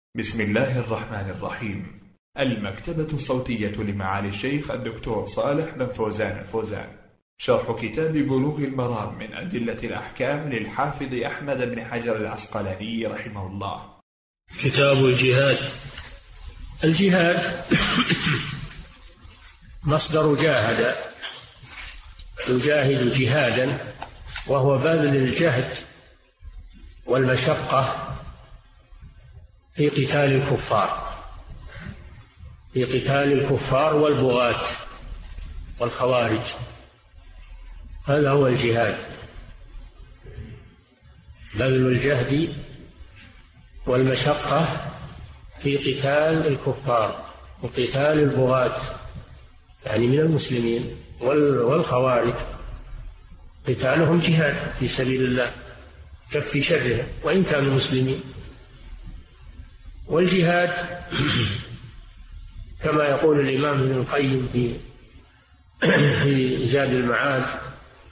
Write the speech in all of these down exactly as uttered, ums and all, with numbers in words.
بسم الله الرحمن الرحيم. المكتبة الصوتية لمعالي الشيخ الدكتور صالح بن فوزان الفوزان، شرح كتاب بلوغ المرام من أدلة الأحكام للحافظ أحمد بن حجر العسقلاني رحمه الله. كتاب الجهاد. الجهاد مصدر جاهد، يجاهد جهادا، وهو بذل الجهد والمشقة في قتال الكفار في قتال الكفار والبغاة والخوارج. هذا هو الجهاد، بذل الجهد والمشقة في قتال الكفار وقتال البغاة، يعني من المسلمين والخوارج، قتالهم جهاد في سبيل الله، كف شرهم وإن كانوا مسلمين. والجهاد كما يقول الإمام ابن القيم في في زاد المعاد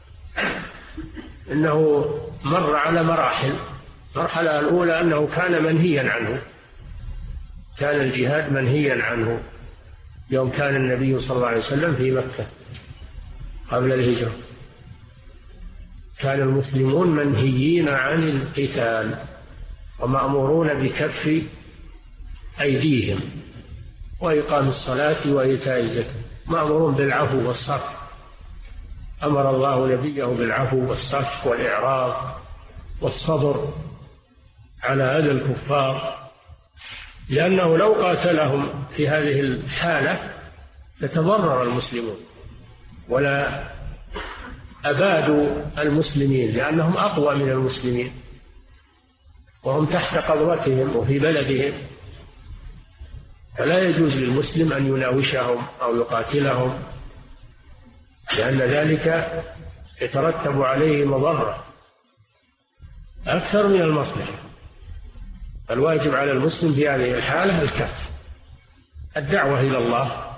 إنه مر على مراحل. المرحلة الأولى أنه كان منهيا عنه، كان الجهاد منهيا عنه يوم كان النبي صلى الله عليه وسلم في مكة قبل الهجرة، كان المسلمون منهيين عن القتال ومأمورون بكف أيديهم وإقام الصلاة وإيتاء الزكاة، مأمورون بالعفو والصفح. أمر الله نبيه بالعفو والصفح والإعراض والصبر على أذى الكفار، لأنه لو قاتلهم في هذه الحالة لتضرر المسلمون ولا أبادوا المسلمين، لأنهم أقوى من المسلمين وهم تحت قبضتهم وفي بلدهم، فلا يجوز للمسلم أن يناوشهم أو يقاتلهم، لأن ذلك يترتب عليه مضرة أكثر من المصلحة. الواجب على المسلم في هذه الحالة الكف، الدعوة إلى الله،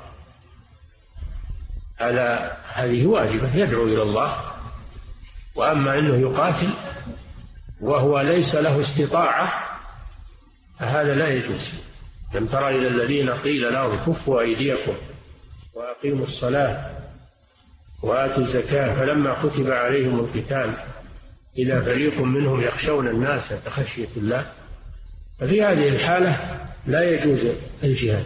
هذا هذه واجبة، يدعو إلى الله. وأما أنه يقاتل وهو ليس له استطاعة فهذا لا يجوز. لم تر إلى الذين قيل لهم كفوا أيديكم وأقيموا الصلاة وآتوا الزكاة فلما كتب عليهم القتال إذا فريق منهم يخشون الناس كخشية الله. ففي هذه الحالة لا يجوز الجهاد،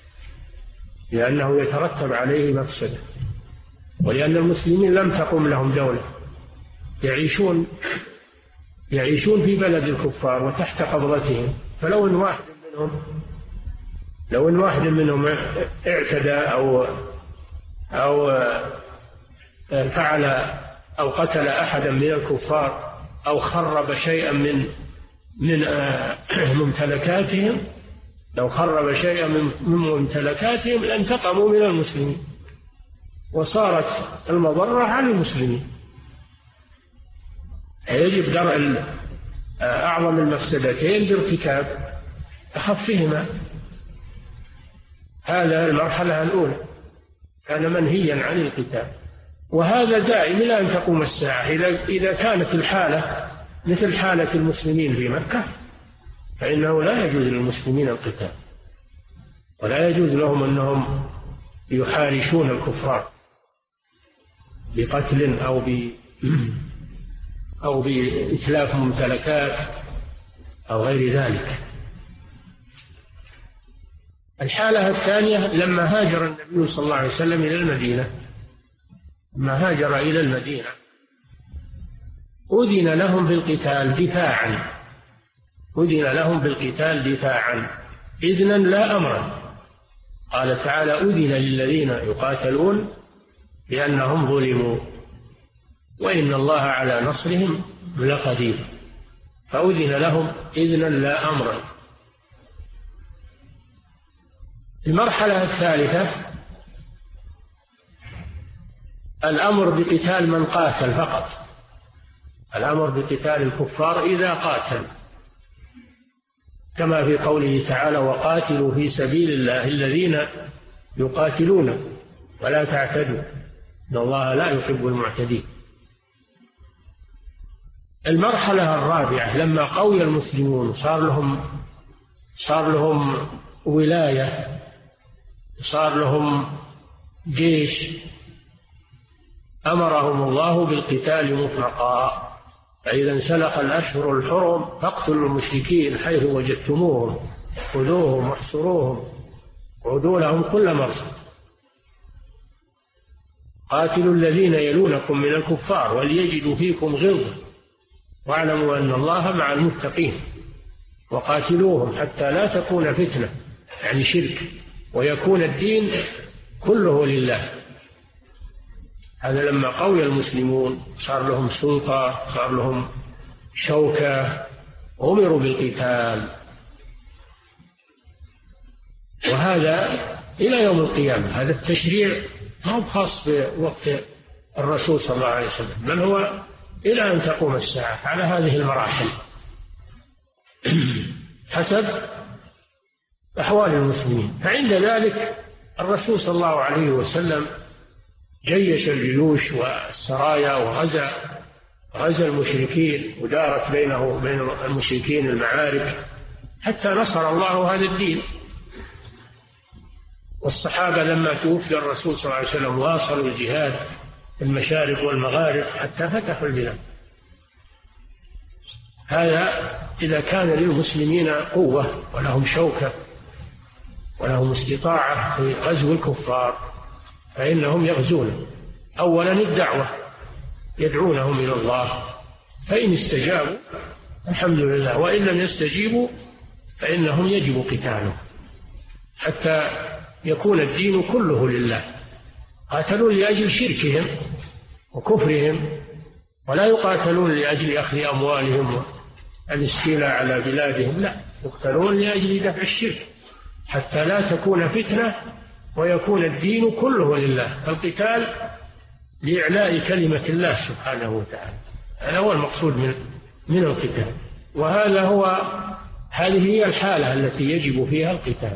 لأنه يترتب عليه مفسدة، ولأن المسلمين لم تقم لهم دولة، يعيشون يعيشون في بلد الكفار وتحت قبضتهم. فلو أن واحد منهم لو أن واحد منهم اعتدى أو أو فعل أو قتل أحدا من الكفار أو خرب شيئا من من ممتلكاتهم، لو خرب شيئا من ممتلكاتهم لانتقموا من المسلمين وصارت المضرة على المسلمين. يجب درء أعظم المفسدتين بارتكاب أخفهما. هذا المرحلة الأولى كان منهيا عن القتال، وهذا دائم إلى أن تقوم الساعة. إذا كانت الحالة مثل حالة المسلمين في مكة فإنه لا يجوز للمسلمين القتال، ولا يجوز لهم أنهم يحارشون الكفار بقتل أو ب أو بإتلاف ممتلكات أو غير ذلك. الحالة الثانية لما هاجر النبي صلى الله عليه وسلم إلى المدينة، لما هاجر إلى المدينة أذن لهم بالقتال دفاعا، أذن لهم بالقتال دفاعا إذنا لا أمرا. قال تعالى: أذن للذين يقاتلون بأنهم ظلموا وإن الله على نصرهم لقدير. فأذن لهم إذنا لا أمرا. المرحلة الثالثة الأمر بقتال من قاتل فقط، الأمر بقتال الكفار إذا قاتل، كما في قوله تعالى: وقاتلوا في سبيل الله الذين يقاتلون ولا تعتدوا إن الله لا يحب المعتدين. المرحلة الرابعة لما قوي المسلمون صار لهم صار لهم ولاية، صار لهم جيش، أمرهم الله بالقتال مطلقا. فإذا انسلخ الأشهر الحرم فاقتلوا المشركين حيث وجدتموهم خذوهم واحصروهم وعدوا لهم كل مرصد. قاتلوا الذين يلونكم من الكفار وليجدوا فيكم غلظة واعلموا أن الله مع المتقين. وقاتلوهم حتى لا تكون فتنة، يعني شرك، ويكون الدين كله لله. هذا لما قوي المسلمون صار لهم سلطة، صار لهم شوكة، أمروا بالقتال. وهذا إلى يوم القيامة. هذا التشريع ما هو خاص بوقت الرسول صلى الله عليه وسلم، بل هو إلى أن تقوم الساعة على هذه المراحل حسب أحوال المسلمين. فعند ذلك الرسول صلى الله عليه وسلم جيش الجيوش والسرايا وغزا غزا المشركين، ودارت بينه وبين المشركين المعارك حتى نصر الله هذا الدين. والصحابة لما توفي الرسول صلى الله عليه وسلم واصلوا الجهاد في المشارق والمغارب حتى فتحوا البلاد. هذا إذا كان للمسلمين قوة ولهم شوكة ولهم استطاعة في غزو الكفار فإنهم يغزون. أولا الدعوة، يدعونهم إلى الله، فإن استجابوا الحمد لله، وإن لم يستجيبوا فإنهم يجب قتالهم حتى يكون الدين كله لله. قاتلون لأجل شركهم وكفرهم، ولا يقاتلون لأجل أخذ أموالهم والاستيلاء على بلادهم، لا، يقتلون لأجل دفع الشرك حتى لا تكون فتنة ويكون الدين كله لله. فالقتال لإعلاء كلمة الله سبحانه وتعالى، هذا هو المقصود من من القتال. وهذا هو هذه هي الحالة التي يجب فيها القتال.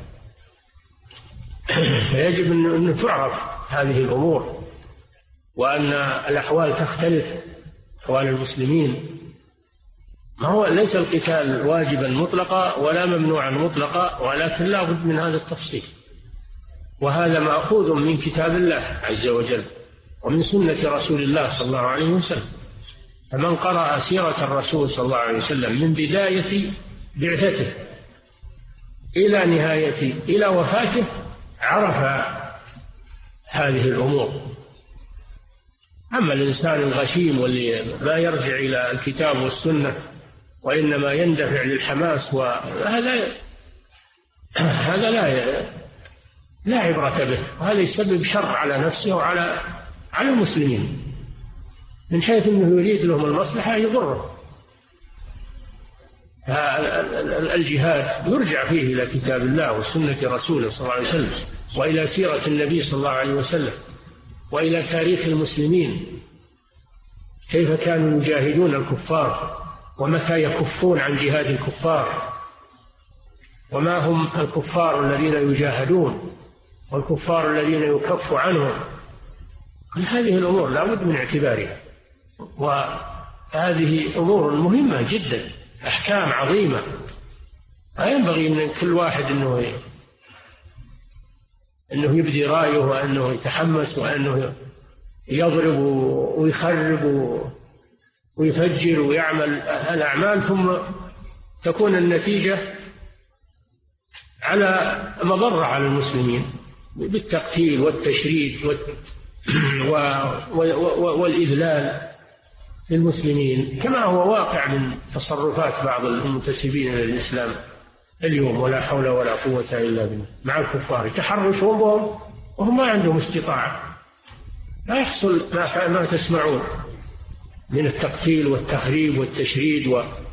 فيجب أن تعرف هذه الأمور، وأن الأحوال تختلف، أحوال المسلمين. ما هو ليس القتال واجبا مطلقا ولا ممنوعا مطلقا، ولكن لا بد من هذا التفصيل. وهذا مأخوذ من كتاب الله عز وجل ومن سنة رسول الله صلى الله عليه وسلم. فمن قرأ سيرة الرسول صلى الله عليه وسلم من بداية بعثته إلى نهاية إلى وفاته عرف هذه الأمور. أما الإنسان الغشيم واللي ما يرجع إلى الكتاب والسنة وإنما يندفع للحماس، وهذا هذا لا لا عبرة به، وهذا يسبب شر على نفسه وعلى على المسلمين، من حيث أنه يريد لهم المصلحة يضره. الجهاد يرجع فيه إلى كتاب الله وسنة رسوله صلى الله عليه وسلم، وإلى سيرة النبي صلى الله عليه وسلم، وإلى تاريخ المسلمين كيف كانوا يجاهدون الكفار ومتى يكفون عن جهاد الكفار، وما هم الكفار الذين يجاهدون والكفار الذين يكف عنهم. هذه الأمور لا بد من اعتبارها، وهذه أمور مهمة جدا، أحكام عظيمة. لا ينبغي من كل واحد أنه أنه يبدي رأيه وأنه يتحمس وأنه يضرب ويخرب ويفجر ويعمل الأعمال ثم تكون النتيجة على مضرة على المسلمين بالتقتيل والتشريد والإذلال للمسلمين، كما هو واقع من تصرفات بعض المنتسبين للإسلام اليوم. ولا حول ولا قوة إلا بالله. مع الكفار يتحرشون بهم وهم ما عندهم استطاعة، لا يحصل ما تسمعون من التقتيل والتخريب والتشريد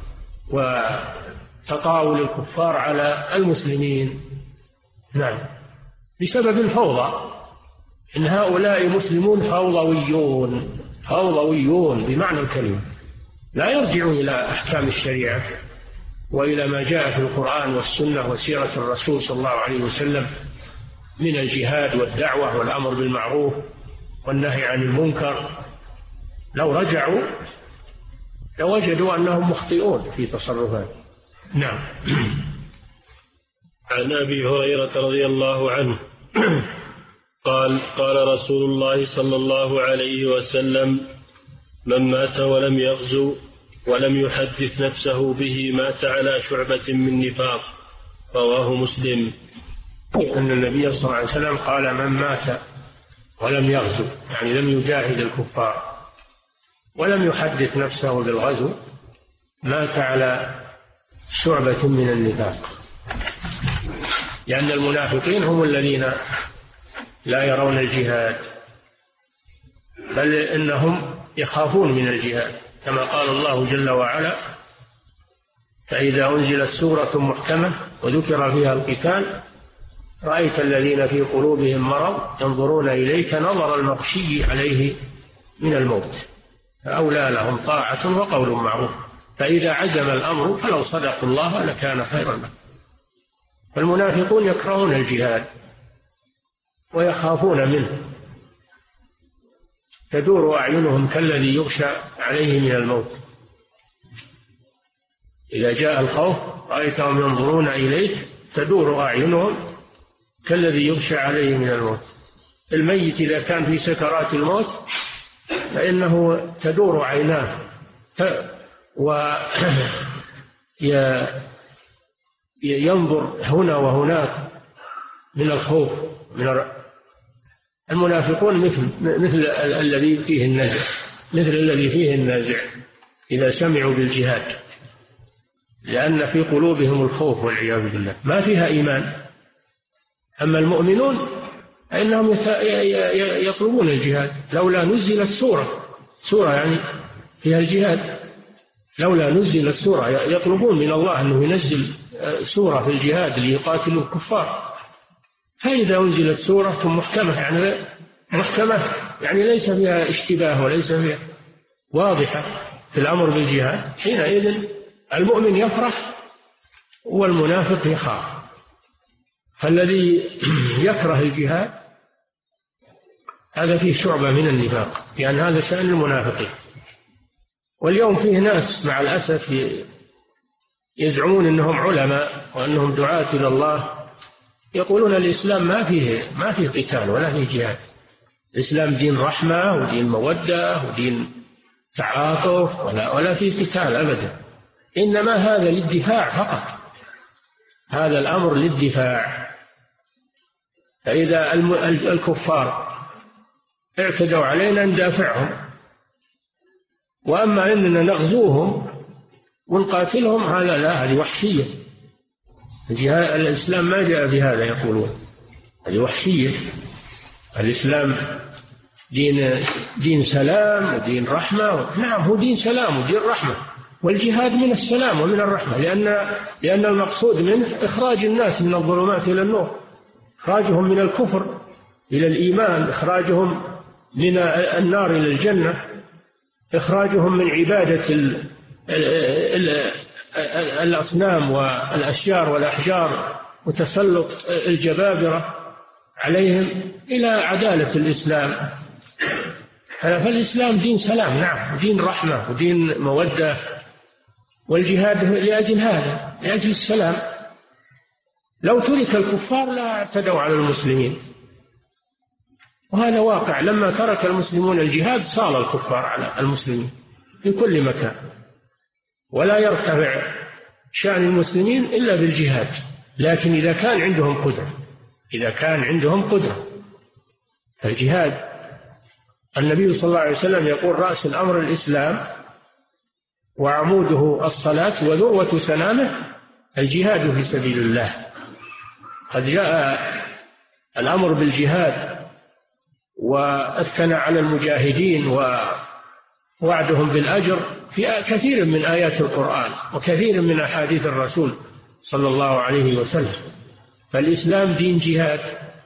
وتطاول الكفار على المسلمين. نعم، بسبب الفوضى. إن هؤلاء مسلمون فوضويون، فوضويون بمعنى الكلمة، لا يرجعون إلى أحكام الشريعة وإلى ما جاء في القرآن والسنة وسيرة الرسول صلى الله عليه وسلم من الجهاد والدعوة والأمر بالمعروف والنهي عن المنكر. لو رجعوا لوجدوا أنهم مخطئون في تصرفات. نعم. عن أبي هريرة رضي الله عنه قال قال رسول الله صلى الله عليه وسلم: من مات ولم يغزو ولم يحدث نفسه به مات على شعبة من نفاق. رواه مسلم. أن النبي صلى الله عليه وسلم قال: من مات ولم يغزو، يعني لم يجاهد الكفار ولم يحدث نفسه بالغزو، مات على شعبة من النفاق. لأن المنافقين هم الذين لا يرون الجهاد، بل إنهم يخافون من الجهاد، كما قال الله جل وعلا: فإذا أنزلت سورة محكمة وذكر فيها القتال رأيت الذين في قلوبهم مرض ينظرون إليك نظر المغشي عليه من الموت، فأولى لهم طاعة وقول معروف، فإذا عزم الأمر فلو صدقوا الله لكان خيرا لهم. فالمنافقون يكرهون الجهاد ويخافون منه، تدور أعينهم كالذي يغشى عليه من الموت. إذا جاء الخوف رأيتهم ينظرون إليك تدور أعينهم كالذي يغشى عليه من الموت. الميت إذا كان في سكرات الموت فإنه تدور عيناه وينظر هنا وهناك من الخوف. من المنافقون مثل مثل الذي فيه النازع، مثل الذي فيه النازع إذا سمعوا بالجهاد، لأن في قلوبهم الخوف والعياذ بالله، ما فيها إيمان. أما المؤمنون فإنهم يطلبون الجهاد. لولا نزلت سورة سورة يعني فيها الجهاد، لولا نزلت سورة، يطلبون من الله أنه ينزل سورة في الجهاد ليقاتلوا الكفار. فإذا أنزلت سورة محكمة يعني محكمة يعني ليس فيها اشتباه وليس فيها واضحة في الأمر بالجهاد، حينئذ المؤمن يفرح والمنافق يخاف. فالذي يكره الجهاد هذا فيه شعبة من النفاق، يعني هذا شأن المنافقين. واليوم فيه ناس مع الأسف يزعمون أنهم علماء وأنهم دعاة إلى الله، يقولون الإسلام ما فيه ما فيه قتال ولا فيه جهاد، الإسلام دين رحمة ودين مودة ودين تعاطف، ولا ولا فيه قتال أبدا، إنما هذا للدفاع فقط، هذا الأمر للدفاع. فإذا الكفار اعتدوا علينا ندافعهم، وأما إننا نغزوهم ونقاتلهم هذا لا، هذه وحشية. الإسلام ما جاء بهذا، يقولون هذه وحشية. الإسلام دين دين سلام ودين رحمة. نعم هو دين سلام ودين رحمة، والجهاد من السلام ومن الرحمة، لأن لأن المقصود منه إخراج الناس من الظلمات إلى النور، إخراجهم من الكفر إلى الإيمان، إخراجهم من النار إلى الجنة، إخراجهم من عبادة ال ال ال الأصنام والأشجار والأحجار وتسلط الجبابرة عليهم إلى عدالة الإسلام. فالإسلام دين سلام، نعم، دين رحمة ودين مودة، والجهاد لأجل هذا، لأجل السلام. لو ترك الكفار لا اعتدوا على المسلمين، وهذا واقع. لما ترك المسلمون الجهاد صار الكفار على المسلمين في كل مكان، ولا يرتفع شأن المسلمين إلا بالجهاد. لكن إذا كان عندهم قدرة، إذا كان عندهم قدرة الجهاد، النبي صلى الله عليه وسلم يقول: رأس الأمر الإسلام وعموده الصلاة وذروة سنامه الجهاد في سبيل الله. قد جاء الأمر بالجهاد وأثنى على المجاهدين ووعدهم بالأجر في كثير من آيات القرآن وكثير من أحاديث الرسول صلى الله عليه وسلم. فالإسلام دين جهاد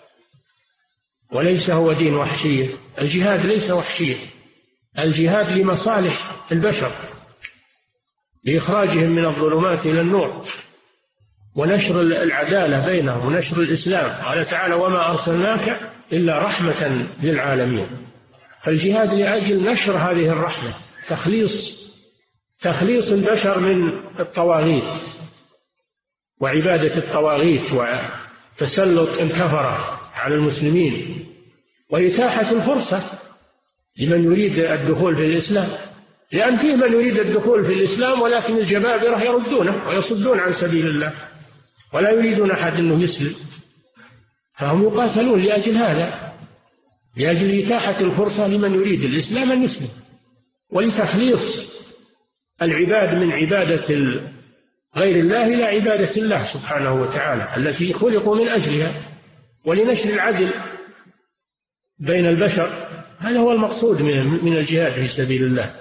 وليس هو دين وحشية. الجهاد ليس وحشية، الجهاد لمصالح البشر، لإخراجهم من الظلمات إلى النور، ونشر العدالة بينهم ونشر الإسلام. قال تعالى: وما أرسلناك إلا رحمة للعالمين. فالجهاد لأجل نشر هذه الرحمة، تخليص تخليص البشر من الطواغيت وعبادة الطواغيت وتسلط الكفرة على المسلمين، وإتاحة الفرصة لمن يريد الدخول في الإسلام، لأن فيه من يريد الدخول في الإسلام ولكن الجبابرة يردونه ويصدون عن سبيل الله ولا يريدون أحد أنه يسلم، فهم يقاتلون لأجل هذا، لأجل إتاحة الفرصة لمن يريد الإسلام أن يسلم، ولتخليص العباد من عبادة غير الله إلى عبادة الله سبحانه وتعالى التي خلقوا من أجلها، ولنشر العدل بين البشر. هذا هو المقصود من الجهاد في سبيل الله.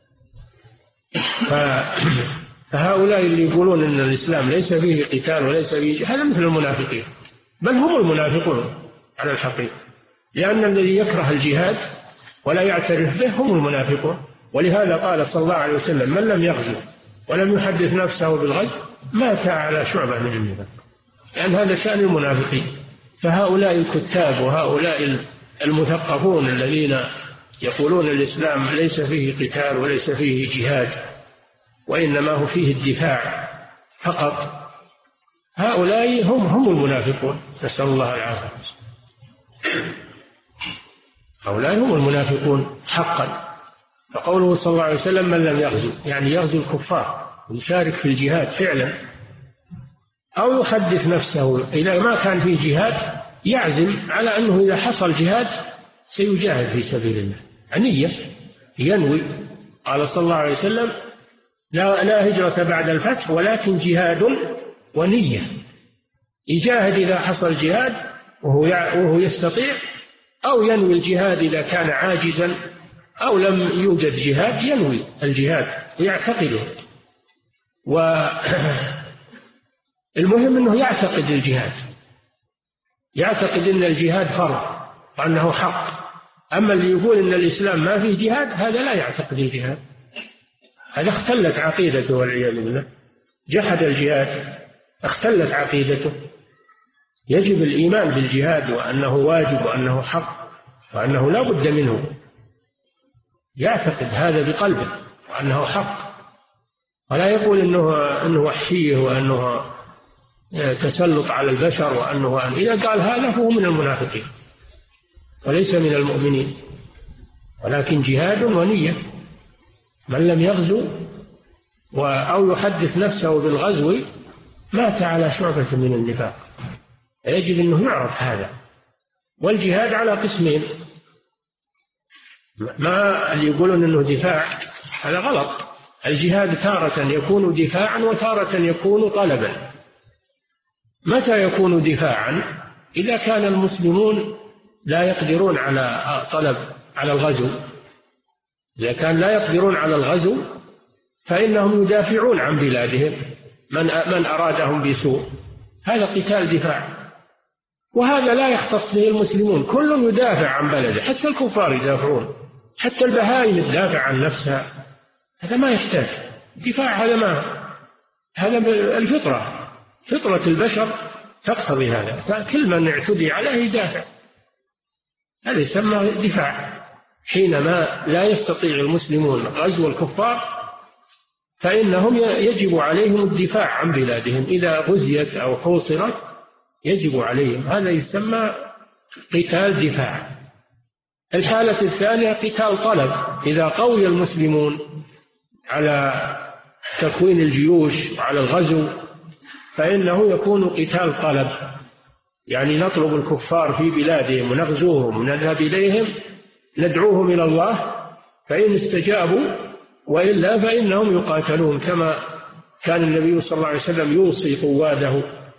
فهؤلاء اللي يقولون أن الإسلام ليس فيه قتال وليس فيه جهاد هذا مثل المنافقين، بل هم المنافقون على الحقيقة، لأن الذي يكره الجهاد ولا يعترف به هم المنافقون. ولهذا قال صلى الله عليه وسلم: من لم يغزو ولم يحدث نفسه بالغزو مات على شعبة من النفاق، لأن هذا شأن المنافقين. فهؤلاء الكتاب وهؤلاء المثقفون الذين يقولون الإسلام ليس فيه قتال وليس فيه جهاد وإنما هو فيه الدفاع فقط، هؤلاء هم هم المنافقون، نسأل الله العافية. هؤلاء هم المنافقون حقا. فقوله صلى الله عليه وسلم: من لم يغزو، يعني يغزو الكفار ويشارك في الجهاد فعلا، أو يحدث نفسه إذا ما كان فيه جهاد يعزم على أنه إذا حصل جهاد سيجاهد في سبيل الله، عنية ينوي. قال صلى الله عليه وسلم: لا, لا هجرة بعد الفتح ولكن جهاد ونية. يجاهد إذا حصل جهاد وهو, وهو يستطيع، أو ينوي الجهاد إذا كان عاجزا، أو لم يوجد جهاد ينوي الجهاد ويعتقده. والمهم أنه يعتقد الجهاد، يعتقد أن الجهاد فرض وأنه حق. أما اللي يقول أن الإسلام ما فيه جهاد هذا لا يعتقد الجهاد، هذا اختلت عقيدته والعياذ بالله، جحد الجهاد اختلت عقيدته. يجب الإيمان بالجهاد وأنه واجب وأنه حق وأنه لا بد منه، يعتقد هذا بقلبه وأنه حق، ولا يقول إنه, إنه وحشية وأنه تسلط على البشر وأنه أن إذا قال هذا فهو من المنافقين وليس من المؤمنين. ولكن جهاد ونية. من لم يغزو أو يحدث نفسه بالغزو مات على شعبة من النفاق. يجب أنه يعرف هذا. والجهاد على قسمين، ما اللي يقولون أنه دفاع هذا غلط. الجهاد تارة يكون دفاعا وتارة يكون طلبا. متى يكون دفاعا؟ إذا كان المسلمون لا يقدرون على طلب على الغزو. إذا كان لا يقدرون على الغزو فإنهم يدافعون عن بلادهم من من أرادهم بسوء، هذا قتال دفاع. وهذا لا يختص به المسلمون، كل يدافع عن بلده، حتى الكفار يدافعون، حتى البهائم تدافع عن نفسها. هذا ما يحتاج دفاع، هذا ما هذا الفطرة، فطرة البشر تقتضي هذا. كل من اعتدي عليه يدافع، هذا يسمى دفاع. حينما لا يستطيع المسلمون غزو الكفار فإنهم يجب عليهم الدفاع عن بلادهم، إذا غزيت أو حوصرت يجب عليهم، هذا يسمى قتال دفاع. الحالة الثانية قتال طلب، إذا قوي المسلمون على تكوين الجيوش وعلى الغزو فإنه يكون قتال طلب، يعني نطلب الكفار في بلادهم ونغزوهم ونذهب إليهم ندعوهم إلى الله، فإن استجابوا وإلا فإنهم يقاتلون، كما كان النبي صلى الله عليه وسلم يوصي قواده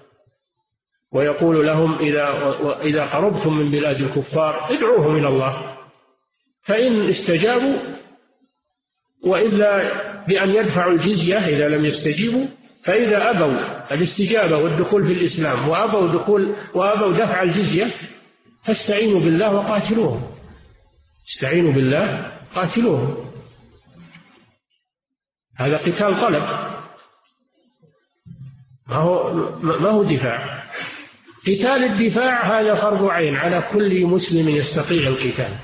ويقول لهم إذا, إذا قربتم من بلاد الكفار ادعوهم إلى الله، فإن استجابوا وإلا بأن يدفعوا الجزية إذا لم يستجيبوا، فإذا أبوا الاستجابة والدخول في الإسلام وأبوا, دخول وأبوا دفع الجزية فاستعينوا بالله وقاتلوهم، استعينوا بالله قاتلوهم. هذا قتال طلب، ما هو, ما هو دفاع. قتال الدفاع هذا فرض عين على كل مسلم يستطيع القتال.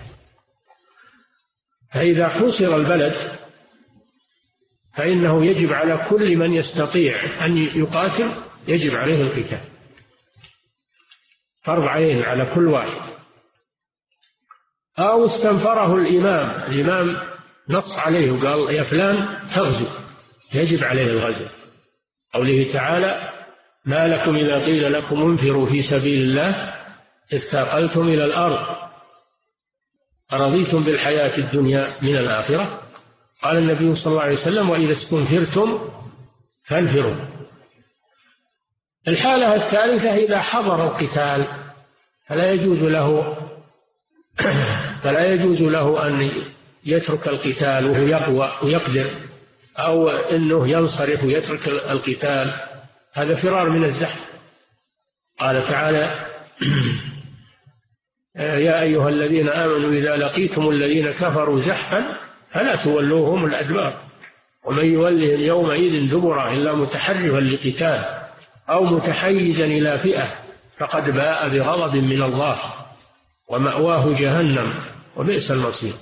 فإذا حوصر البلد فإنه يجب على كل من يستطيع أن يقاتل يجب عليه القتال، فرض عين على كل واحد. أو استنفره الإمام، الإمام نص عليه وقال يا فلان تغزو، يجب عليه الغزو. قوله تعالى ما لكم إذا قيل لكم انفروا في سبيل الله اثاقلتم إلى الأرض أرضيتم بالحياة الدنيا من الآخرة. قال النبي صلى الله عليه وسلم وإذا استنفرتم فانفروا. الحالة الثالثة إذا حضر القتال فلا يجوز له فلا يجوز له أن يترك القتال وهو يقوى ويقدر، أو أنه ينصرف ويترك القتال، هذا فرار من الزحف. قال تعالى يا أيها الذين آمنوا إذا لقيتم الذين كفروا زحفا فلا تولوهم الأدبار ومن يولهم يومئذ دبره إلا متحرفا لقتال أو متحيزا إلى فئة فقد باء بغضب من الله ومأواه جهنم وبئس المصير.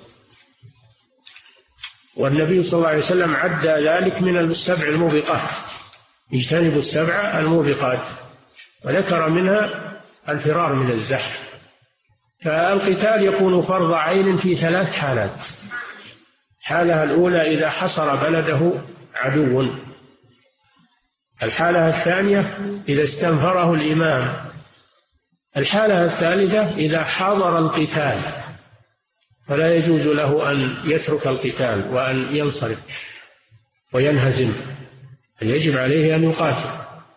والنبي صلى الله عليه وسلم عد ذلك من السبع الموبقات، اجتنبوا السبع الموبقات، وذكر منها الفرار من الزحف. فالقتال يكون فرض عين في ثلاث حالات. الحالة الأولى إذا حصر بلده عدو، الحالة الثانية إذا استنفره الإمام، الحالة الثالثة إذا حضر القتال فلا يجوز له أن يترك القتال وأن ينصرف وينهزم، يجب عليه أن يقاتل.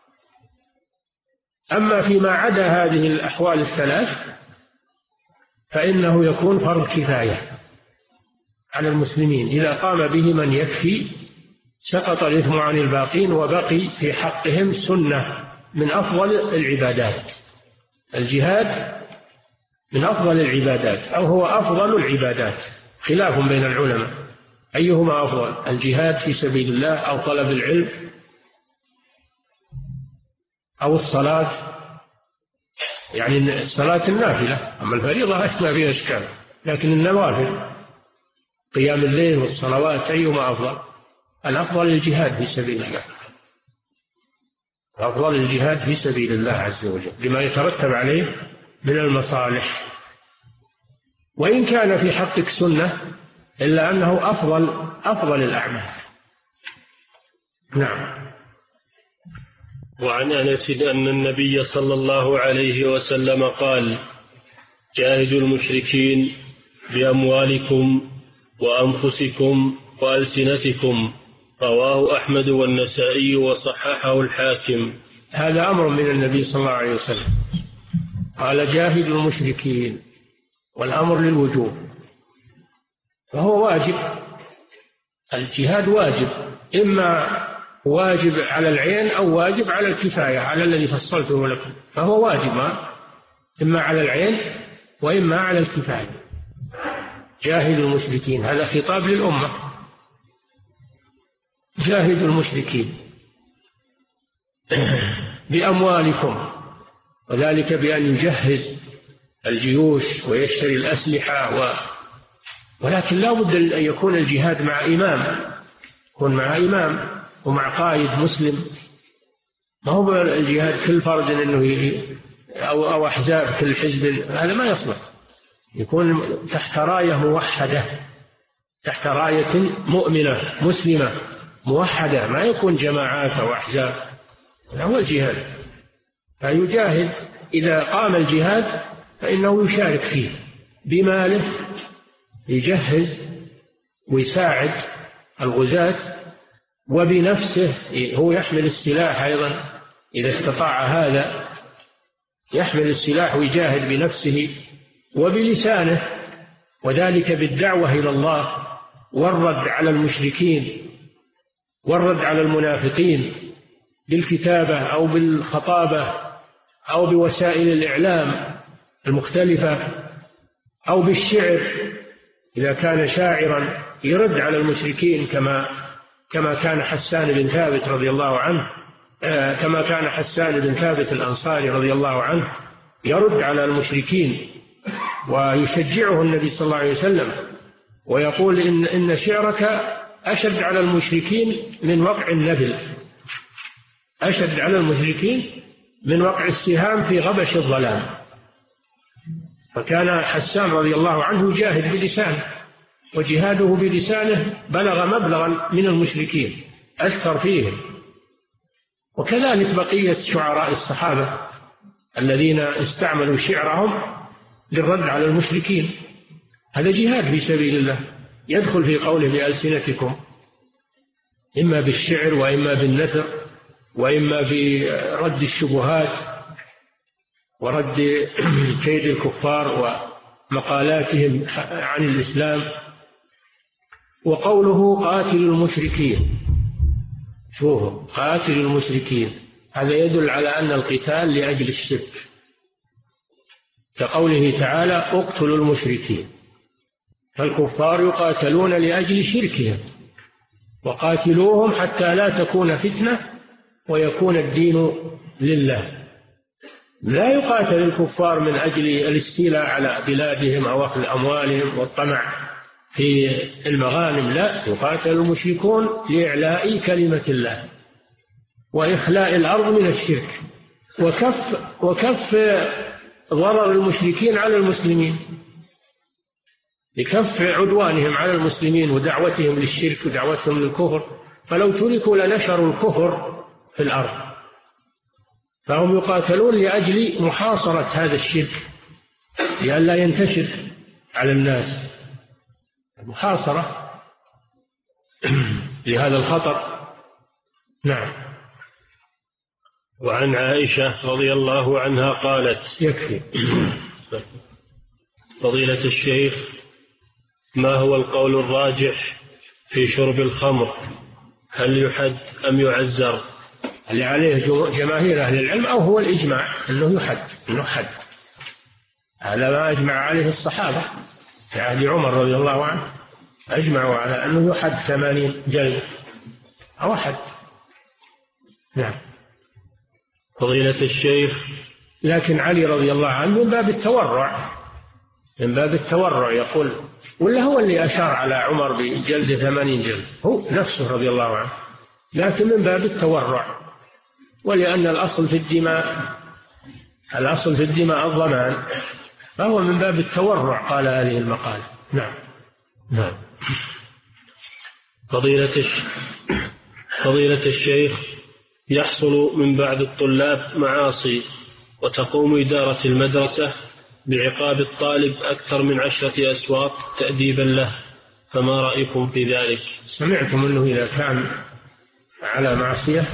أما فيما عدا هذه الأحوال الثلاث فإنه يكون فرض كفاية على المسلمين، إذا قام به من يكفي سقط الإثم عن الباقين وبقي في حقهم سنة من أفضل العبادات. الجهاد من أفضل العبادات أو هو أفضل العبادات، خلاف بين العلماء أيهما أفضل، الجهاد في سبيل الله أو طلب العلم أو الصلاة، يعني الصلاة النافلة. أما الفريضة ما فيها إشكال، لكن النوافل قيام الليل والصلوات أيهما أفضل؟ الأفضل الجهاد في سبيل الله، أفضل الجهاد في سبيل الله عز وجل لما يترتب عليه من المصالح، وإن كان في حقك سنة إلا أنه أفضل أفضل الأعمال. نعم. وعن أنس أن النبي صلى الله عليه وسلم قال جاهدوا المشركين بأموالكم وأنفسكم وألسنتكم، رواه أحمد والنسائي وصححه الحاكم. هذا أمر من النبي صلى الله عليه وسلم، قال جاهدوا المشركين، والأمر للوجوب، فهو واجب، الجهاد واجب، إما واجب على العين أو واجب على الكفاية على الذي فصلته لكم، فهو واجب إما على العين وإما على الكفاية. جاهدوا المشركين هذا خطاب للأمة، جاهدوا المشركين بأموالكم، وذلك بأن يجهز الجيوش ويشتري الأسلحة و... ولكن لا بد أن يكون الجهاد مع إمام، يكون مع إمام ومع قائد مسلم، ما هو الجهاد كل فرد أنه يجي أو, أو أحزاب كل حزب، هذا ما يصلح، يكون تحت راية موحدة، تحت راية مؤمنة مسلمة موحدة، ما يكون جماعات أو أحزاب، هذا هو الجهاد. فيجاهد، إذا قام الجهاد فإنه يشارك فيه بماله، يجهز ويساعد الغزاة، وبنفسه هو يحمل السلاح أيضا إذا استطاع هذا، يحمل السلاح ويجاهد بنفسه وبلسانه، وذلك بالدعوة إلى الله والرد على المشركين والرد على المنافقين بالكتابة أو بالخطابة أو بوسائل الإعلام المختلفة أو بالشعر، إذا كان شاعرا يرد على المشركين كما كما كان حسان بن ثابت رضي الله عنه، كما كان حسان بن ثابت الأنصاري رضي الله عنه يرد على المشركين ويشجعه النبي صلى الله عليه وسلم ويقول إن, إن شعرك أشد على المشركين من وقع النبل، أشد على المشركين من وقع السهام في غبش الظلام. فكان حسان رضي الله عنه يجاهد بلسانه، وجهاده بلسانه بلغ مبلغا من المشركين أثر فيهم. وكذلك بقية شعراء الصحابة الذين استعملوا شعرهم للرد على المشركين، هذا جهاد في سبيل الله، يدخل في قوله بألسنتكم، إما بالشعر وإما بالنثر وإما برد الشبهات ورد كيد الكفار ومقالاتهم عن الإسلام. وقوله قاتل المشركين، شوفوا قاتل المشركين، هذا يدل على أن القتال لأجل الشرك، كقوله تعالى اقتلوا المشركين، فالكفار يقاتلون لأجل شركهم، وقاتلوهم حتى لا تكون فتنة ويكون الدين لله. لا يقاتل الكفار من أجل الاستيلاء على بلادهم أو أخذ أموالهم والطمع في المغانم، لا، يقاتل المشركون لإعلاء كلمة الله وإخلاء الأرض من الشرك وكف وكف ضرر المشركين على المسلمين، لكف عدوانهم على المسلمين ودعوتهم للشرك ودعوتهم للكفر. فلو تركوا لنشروا الكفر في الأرض، فهم يقاتلون لأجل محاصرة هذا الشرك لئلا ينتشر على الناس، محاصرة لهذا الخطر. نعم. وعن عائشة رضي الله عنها قالت: يكفي. فضيلة الشيخ، ما هو القول الراجح في شرب الخمر؟ هل يحد أم يعزر؟ اللي عليه جماهير أهل العلم أو هو الإجماع أنه يحد، أنه حد. هذا ما أجمع عليه الصحابة في عهد عمر رضي الله عنه، أجمعوا على أنه يحد ثمانين جلد أو حد. نعم. فضيلة الشيخ، لكن علي رضي الله عنه من باب التورع، من باب التورع يقول، ولا هو اللي أشار على عمر بجلد ثمانين جلد، هو نفسه رضي الله عنه، لكن من باب التورع، ولأن الأصل في الدماء الأصل في الدماء الضمان، فهو من باب التورع قال هذه المقالة. نعم. نعم. فضيلة الش... فضيلة الشيخ، يحصل من بعض الطلاب معاصي وتقوم إدارة المدرسة بعقاب الطالب أكثر من عشرة أسواق تأديبا له، فما رأيكم في ذلك؟ سمعتم أنه إذا كان على معصية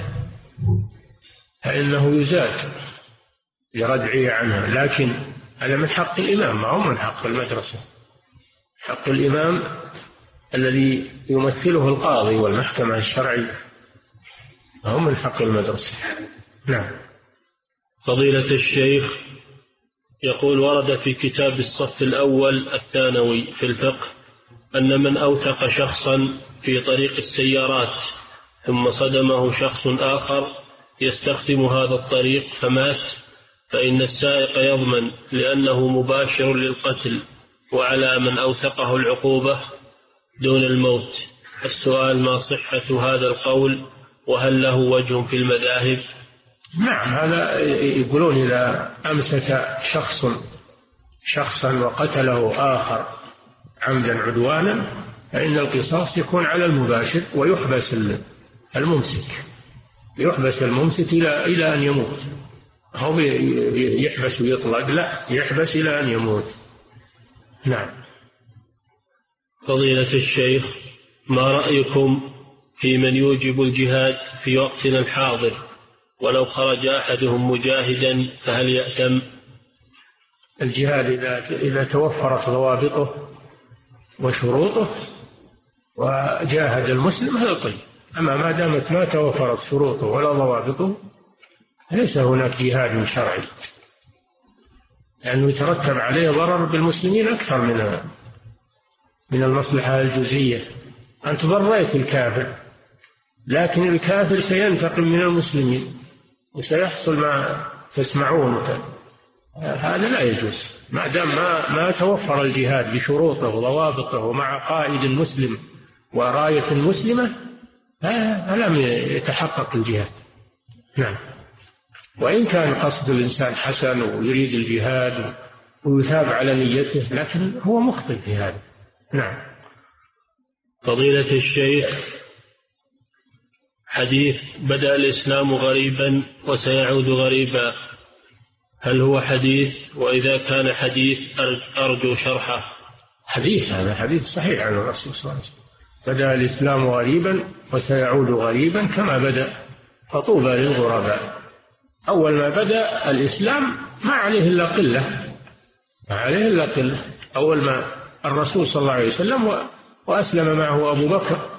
فإنه يزاد لردعه عنها، لكن هذا من حق الإمام، ما هو من حق المدرسة. حق الإمام الذي يمثله القاضي والمحكمة الشرعية، ما هو من حق المدرسة. نعم. فضيلة الشيخ، يقول: ورد في كتاب الصف الأول الثانوي في الفقه أن من أوثق شخصا في طريق السيارات ثم صدمه شخص آخر يستخدم هذا الطريق فمات، فإن السائق يضمن لأنه مباشر للقتل، وعلى من أوثقه العقوبة دون الموت. السؤال: ما صحة هذا القول، وهل له وجه في المذاهب؟ نعم، هذا يقولون إذا أمسك شخص شخصا وقتله آخر عمدا عدوانا فإن القصاص يكون على المباشر، ويحبس الممسك يحبس الممسك إلى إلى أن يموت. هو يحبس ويطلق، لا، يحبس إلى أن يموت. نعم. فضيلة الشيخ، ما رأيكم في من يوجب الجهاد في وقتنا الحاضر، ولو خرج أحدهم مجاهدا فهل يأتم؟ الجهاد إذا إذا توفرت ضوابطه وشروطه وجاهد المسلم هذا طيب، أما ما دامت ما توفرت شروطه ولا ضوابطه ليس هناك جهاد شرعي، لأنه يترتب عليه ضرر بالمسلمين أكثر من من المصلحة الجزئية. أنت ضريت الكافر، لكن الكافر سينتقم من المسلمين وسيحصل ما تسمعون، هذا لا يجوز ما دام ما, ما توفر الجهاد بشروطه وضوابطه ومع قائد مسلم وراية مسلمة، فلم يتحقق الجهاد. نعم. وإن كان قصد الإنسان حسن ويريد الجهاد ويثاب على نيته، لكن هو مخطئ في هذا. نعم. فضيلة الشيخ، حديث بدأ الإسلام غريبا وسيعود غريبا، هل هو حديث؟ وإذا كان حديث أرجو شرحه. حديث، هذا حديث صحيح عن الرسول صلى الله عليه وسلم: بدأ الإسلام غريبا وسيعود غريبا كما بدأ فطوبى للغرباء. أول ما بدأ الإسلام ما عليه إلا قلة، ما عليه إلا قلة. أول ما الرسول صلى الله عليه وسلم وأسلم معه أبو بكر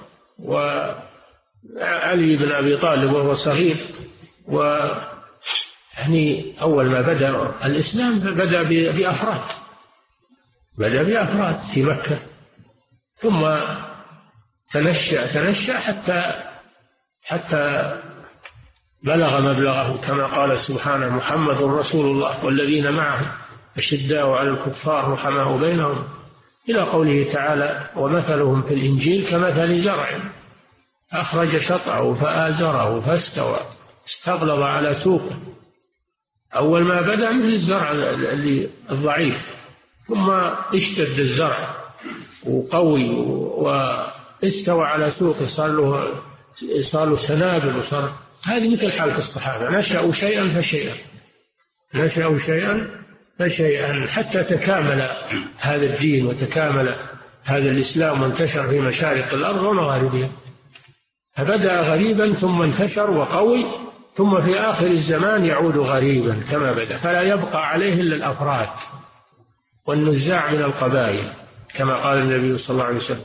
وعلي بن أبي طالب وهو صغير، و يعني أول ما بدأ الإسلام بدأ بأفراد، بدأ بأفراد في مكة، ثم تنشأ تنشأ حتى حتى بلغ مبلغه، كما قال سبحانه: محمد رسول الله والذين معه أشداء على الكفار رحماء بينهم، إلى قوله تعالى: ومثلهم في الإنجيل كمثل زرع أخرج شطأه فآزره فاستوى استغلظ على سوقه. أول ما بدأ من الزرع الضعيف، ثم اشتد الزرع وقوي واستوى على سوقه، صار له صار له سنابل، وصار هذه مثل حالة الصحابة، نشأوا شيئا فشيئا، نشأوا شيئا فشيئا حتى تكامل هذا الدين وتكامل هذا الإسلام وانتشر في مشارق الأرض ومغاربها. فبدأ غريبا ثم انتشر وقوي، ثم في آخر الزمان يعود غريبا كما بدأ، فلا يبقى عليه إلا الأفراد والنزاع من القبائل كما قال النبي صلى الله عليه وسلم،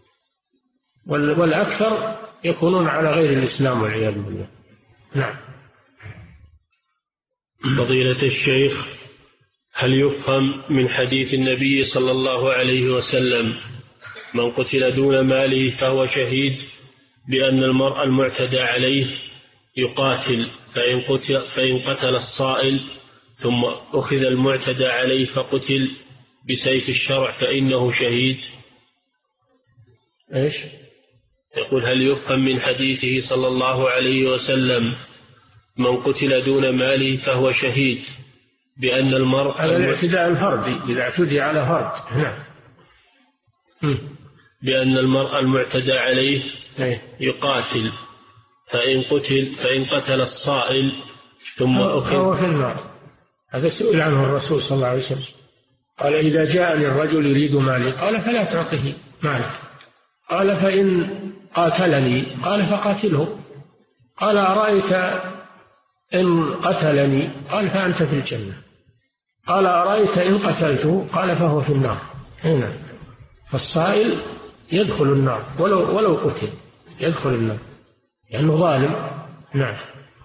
والأكثر يكونون على غير الإسلام والعياذ بالله. نعم. فضيلة الشيخ، هل يفهم من حديث النبي صلى الله عليه وسلم: من قتل دون ماله فهو شهيد، بأن المرء المعتدى عليه يقاتل، فإن قتل, فإن قتل الصائل ثم أخذ المعتدى عليه فقتل بسيف الشرع فإنه شهيد؟ إيش؟ يقول: هل يفهم من حديثه صلى الله عليه وسلم: من قتل دون ماله فهو شهيد، بأن المرء هذا الاعتداء الفردي إذا اعتدي على فرد. نعم. بأن المرء المعتدى عليه يقاتل، فإن قتل فإن قتل الصائل ثم أخذ فهو في النار. هذا سئل عنه الرسول صلى الله عليه وسلم، قال: إذا جاءني الرجل يريد مالي، قال: فلا تعطه مالك. قال: فإن قاتلني، قال: فقاتله. قال: أرأيت إن قتلني؟ قال: فأنت في الجنة. قال: أرأيت إن قتلته؟ قال: فهو في النار. هنا فالصائل يدخل النار ولو ولو قتل يدخل النار لأنه ظالم. نعم.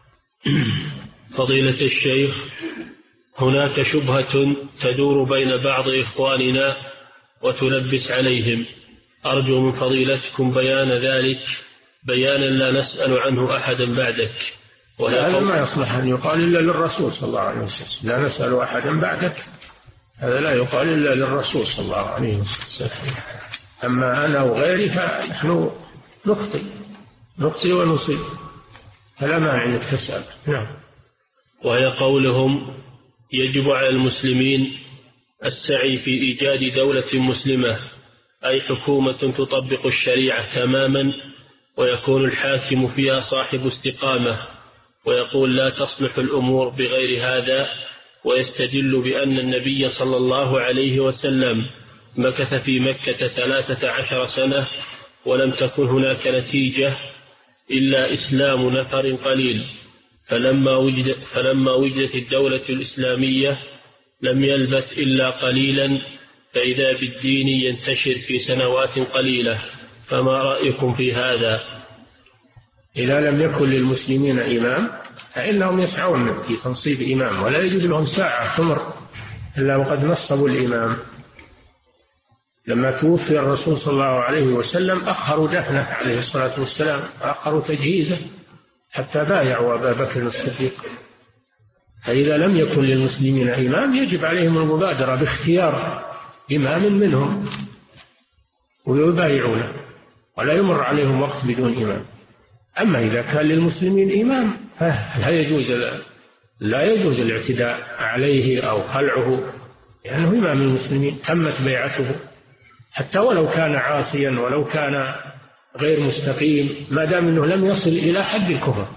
فضيلة الشيخ، هناك شبهة تدور بين بعض إخواننا وتلبس عليهم، أرجو من فضيلتكم بيان ذلك بيانا لا نسأل عنه أحدا بعدك. هذا ما يصلح أن يقال إلا للرسول صلى الله عليه وسلم، لا نسأل أحدا بعدك، هذا لا يقال إلا للرسول صلى الله عليه وسلم. أما أنا وغيري فنحن نخطئ نخطئ ونصيب، فلا مانع أنك تسأل. نعم. وهي قولهم: يجب على المسلمين السعي في إيجاد دولة مسلمة، أي حكومة تطبق الشريعة تماما ويكون الحاكم فيها صاحب استقامة، ويقول: لا تصلح الأمور بغير هذا، ويستدل بأن النبي صلى الله عليه وسلم مكث في مكة ثلاثة عشر سنة ولم تكن هناك نتيجة إلا إسلام نفر قليل، فلما وجد فلما وجدت الدولة الإسلامية لم يلبث إلا قليلا فإذا بالدين ينتشر في سنوات قليلة، فما رأيكم في هذا؟ إذا لم يكن للمسلمين إمام فإنهم يسعون في تنصيب إمام، ولا يجوز لهم ساعة تمر إلا وقد نصبوا الإمام. لما توفي الرسول صلى الله عليه وسلم أخروا دفنه عليه الصلاة والسلام، أخروا تجهيزه حتى بايعوا أبا بكر الصديق. فإذا لم يكن للمسلمين إمام يجب عليهم المبادرة باختيار إمام منهم ويبايعونه، ولا يمر عليهم وقت بدون إمام. أما إذا كان للمسلمين إمام فلا يجوز لا يجوز الاعتداء عليه أو خلعه، لأنه يعني إمام المسلمين تمت بيعته، حتى ولو كان عاصيا ولو كان غير مستقيم، ما دام أنه لم يصل إلى حد الكفر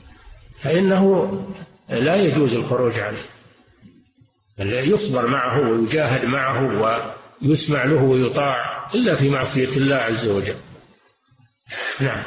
فإنه لا يجوز الخروج عليه، بل يصبر معه ويجاهد معه ويسمع له ويطاع إلا في معصية الله عز وجل. نعم.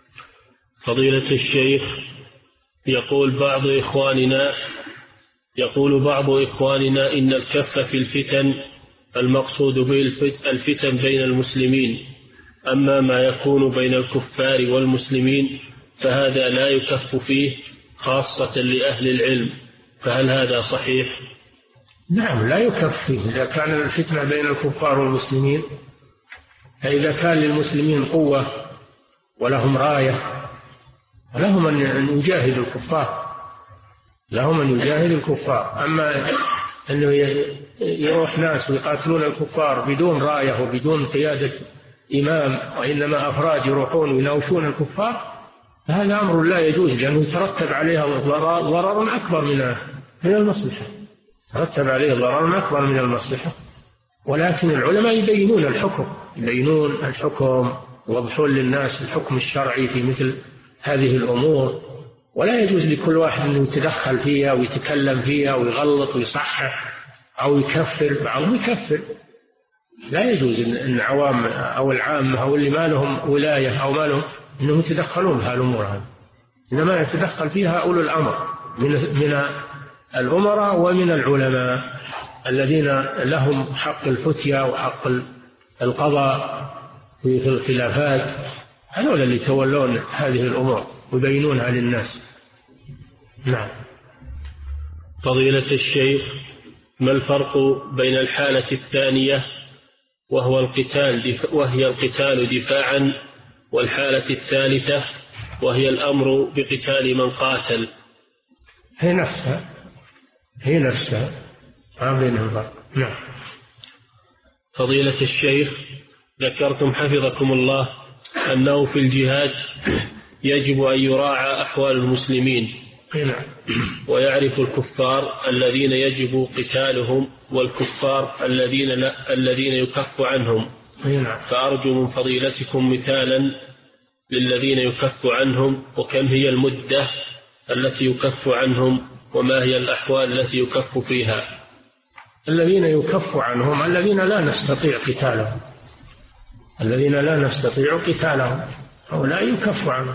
فضيلة الشيخ، يقول بعض إخواننا يقول بعض إخواننا إن الكف في الفتن المقصود به الفتن بين المسلمين، أما ما يكون بين الكفار والمسلمين فهذا لا يكف فيه خاصة لأهل العلم، فهل هذا صحيح؟ نعم لا يكف فيه إذا كان الفتنة بين الكفار والمسلمين، فإذا كان للمسلمين قوة ولهم راية لهم أن يجاهدوا الكفار لهم أن يجاهدوا الكفار أما أنه يروح ناس ويقاتلون الكفار بدون راية وبدون قيادة إمام، وإنما أفراد يروحون ويناوشون الكفار، فهذا أمر لا يجوز، لأنه يترتب عليها ضرر أكبر من المصلحة يترتب عليه ضرر أكبر من المصلحة. ولكن العلماء يبينون الحكم يبينون الحكم ويوضحون للناس الحكم الشرعي في مثل هذه الأمور، ولا يجوز لكل واحد أن يتدخل فيها ويتكلم فيها ويغلط ويصحح أو يكفر بعضهم يكفر. لا يجوز أن عوام أو العامة أو اللي ما لهم ولاية أو ما لهم أنهم يتدخلون في هالأمور هذه، إنما يتدخل فيها أولو الأمر من من الأمراء ومن العلماء الذين لهم حق الفتيا وحق القضاء في الخلافات، هذول اللي يتولون هذه الأمور ويبينونها للناس. نعم. فضيلة الشيخ، ما الفرق بين الحالة الثانية وهو القتال وهي القتال دفاعا، والحالة الثالثة وهي الأمر بقتال من قاتل؟ هي نفسها هي نفسها ما بينهم فرق. نعم. فضيلة الشيخ، ذكرتم حفظكم الله أنه في الجهاد يجب أن يراعى أحوال المسلمين ويعرف الكفار الذين يجب قتالهم والكفار الذين لا الذين يكف عنهم، فأرجو من فضيلتكم مثالا للذين يكف عنهم، وكم هي المدة التي يكف عنهم، وما هي الأحوال التي يكف فيها؟ الذين يكف عنهم الذين لا نستطيع قتالهم الذين لا نستطيع قتالهم أو لا يكف عنهم.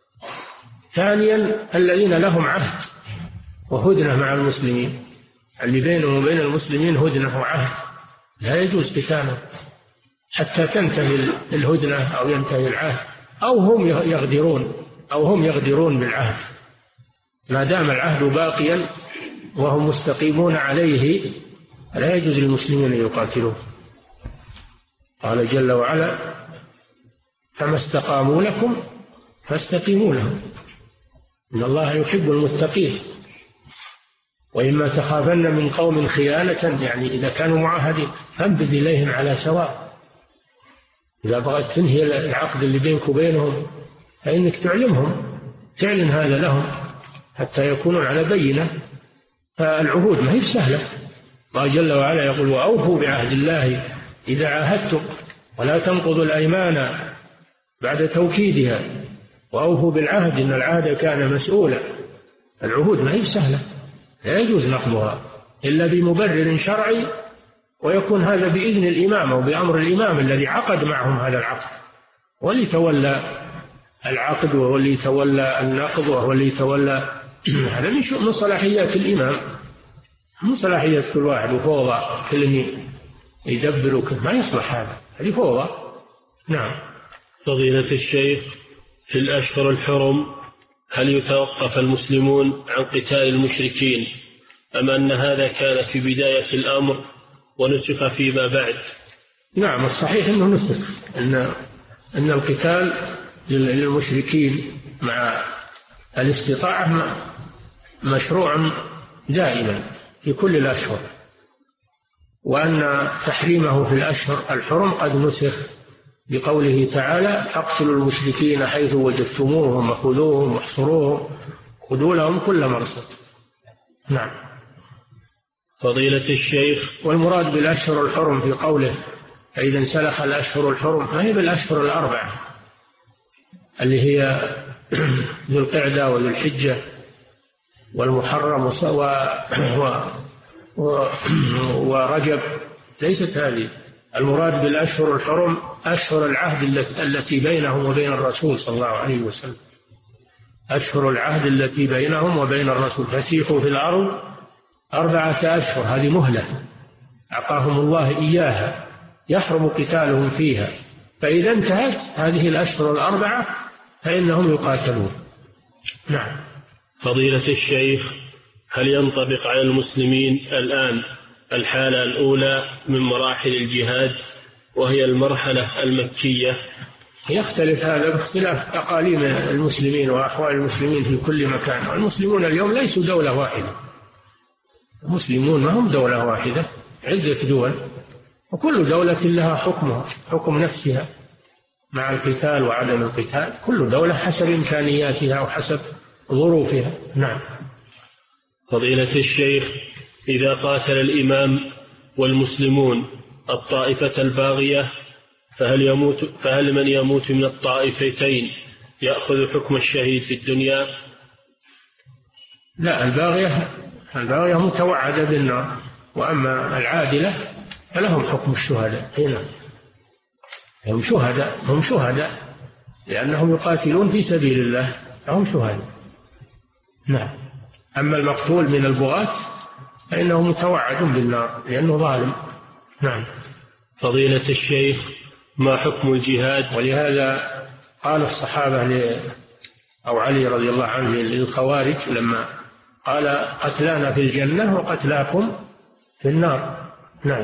ثانيا الذين لهم عهد وهدنة مع المسلمين، اللي بينهم وبين المسلمين هدنة وعهد لا يجوز قتالهم حتى تنتهي الهدنة أو ينتهي العهد، أو هم يغدرون أو هم يغدرون بالعهد. ما دام العهد باقيا وهم مستقيمون عليه لا يجوز للمسلمين أن يقاتلوه. قال جل وعلا: فما استقاموا لكم فاستقيموا لهم إن الله يحب المتقين. وإما تخافن من قوم خيانة، يعني إذا كانوا معاهدين فانبذ إليهم على سواء. إذا بغيت تنهي العقد اللي بينك وبينهم فإنك تعلمهم تعلن هذا لهم حتى يكونوا على بينة. فالعهود ما هي سهلة. الله جل وعلا يقول: وأوفوا بعهد الله إذا عاهدتم ولا تنقضوا الأيمان بعد توكيدها وأوفوا بالعهد إن العهد كان مسؤولا. العهود ما هي سهلة، لا يجوز نقضها إلا بمبرر شرعي، ويكون هذا بإذن الإمام أو بأمر الإمام الذي عقد معهم هذا العقد، واللي تولى العقد وهو اللي يتولى النقض وهو اللي يتولى هذا من صلاحيات الإمام، من صلاحيات كل واحد وفوضى كل يدبر، ما يصلح هذا، هذه فوضى. نعم. فضيلة الشيخ، في الأشهر الحرم هل يتوقف المسلمون عن قتال المشركين أم أن هذا كان في بداية الأمر ونسخ فيما بعد؟ نعم، الصحيح أنه نسخ، أن أن القتال للمشركين مع الاستطاعة مشروع دائما في كل الأشهر، وأن تحريمه في الأشهر الحرم قد نسخ بقوله تعالى اقتلوا المشركين حيث وجدتموهم وخذوهم واحصروهم خذوا لهم كل مرصد. نعم. فضيلة الشيخ، والمراد بالأشهر الحرم في قوله فإذا انسلخ الأشهر الحرم ما هي بالأشهر الأربعة اللي هي ذو القعدة وذو الحجة والمحرم و... و... و... ورجب، ليست هذه. المراد بالأشهر الحرم أشهر العهد التي بينهم وبين الرسول صلى الله عليه وسلم، أشهر العهد التي بينهم وبين الرسول. فسيحوا في الأرض أربعة أشهر، هذه مهلة أعطاهم الله إياها يحرم قتالهم فيها، فإذا انتهت هذه الأشهر الأربعة فإنهم يقاتلون. نعم. فضيلة الشيخ، هل ينطبق على المسلمين الآن الحالة الأولى من مراحل الجهاد وهي المرحلة المكية؟ يختلف هذا باختلاف أقاليم المسلمين وأحوال المسلمين في كل مكان. والمسلمون اليوم ليسوا دولة واحدة، المسلمون ما هم دولة واحدة، عدة دول، وكل دولة لها حكمها، حكم نفسها مع القتال وعدم القتال، كل دولة حسب إمكانياتها وحسب ظروفها. نعم. فضيلة الشيخ، إذا قاتل الإمام والمسلمون الطائفة الباغية فهل يموت فهل من يموت من الطائفتين يأخذ حكم الشهيد في الدنيا؟ لا، الباغية الباغية متوعدة بالنار، وأما العادلة فلهم حكم الشهداء. هنا هم شهداء، هم شهداء لأنهم يقاتلون في سبيل الله، هم شهداء. نعم. أما المقتول من البغاة فإنه متوعد بالنار لأنه ظالم. نعم. فضيلة الشيخ، ما حكم الجهاد؟ ولهذا قال الصحابة ل... أو علي رضي الله عنه للخوارج لما قال قتلانا في الجنة وقتلاكم في النار. نعم.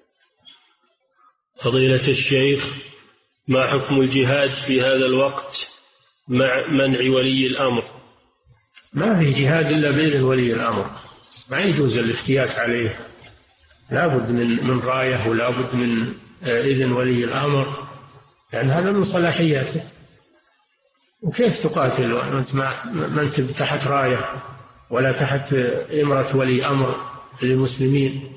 فضيلة الشيخ، ما حكم الجهاد في هذا الوقت مع منع ولي الأمر؟ ما في جهاد إلا بإذن ولي الأمر، ما يجوز الافتيات عليه، لا بد من من راية ولا بد من إذن ولي الأمر، لأن هذا من صلاحياته. وكيف تقاتل وأنت ما أنت تحت راية ولا تحت إمرة ولي أمر للمسلمين؟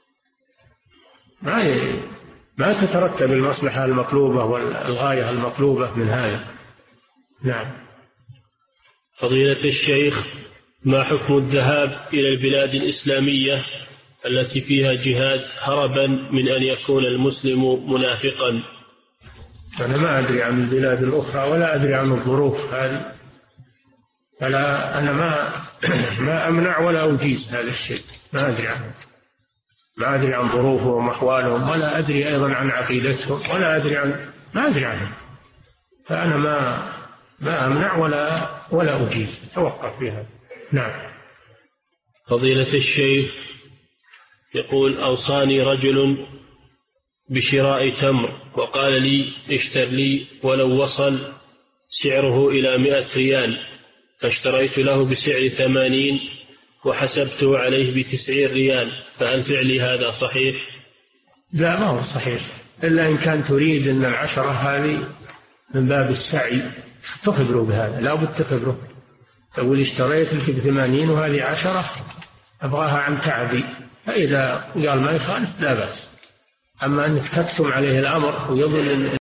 ما ي... ما تترتب المصلحة المطلوبة والغاية المطلوبة من هذا. نعم. فضيلة الشيخ، ما حكم الذهاب إلى البلاد الإسلامية التي فيها جهاد هربا من أن يكون المسلم منافقا؟ أنا ما أدري عن البلاد الأخرى ولا أدري عن الظروف هذه، فلا أنا ما ما أمنع ولا أجيز هذا الشيء، ما أدري عنه، ما أدري عن ظروفهم وأحوالهم، ولا أدري أيضا عن عقيدتهم، ولا أدري عن ما أدري عنهم، فأنا ما ما أمنع ولا ولا أجيز، توقف فيها. نعم. فضيلة الشيخ، يقول أوصاني رجل بشراء تمر وقال لي اشتر لي ولو وصل سعره إلى مئة ريال، فاشتريت له بسعر ثمانين وحسبته عليه بتسعين ريال، فهل فعلي هذا صحيح؟ لا، ما هو صحيح، إلا إن كان تريد أن العشرة هذه من باب السعي تخبره بهذا، لا بد تخبره، تقول اشتريت لك بثمانين وهذه عشرة أبغاها عن تعبي، فإذا قال ما يخالف لا بأس. أما أنك تكتم عليه الأمر ويظن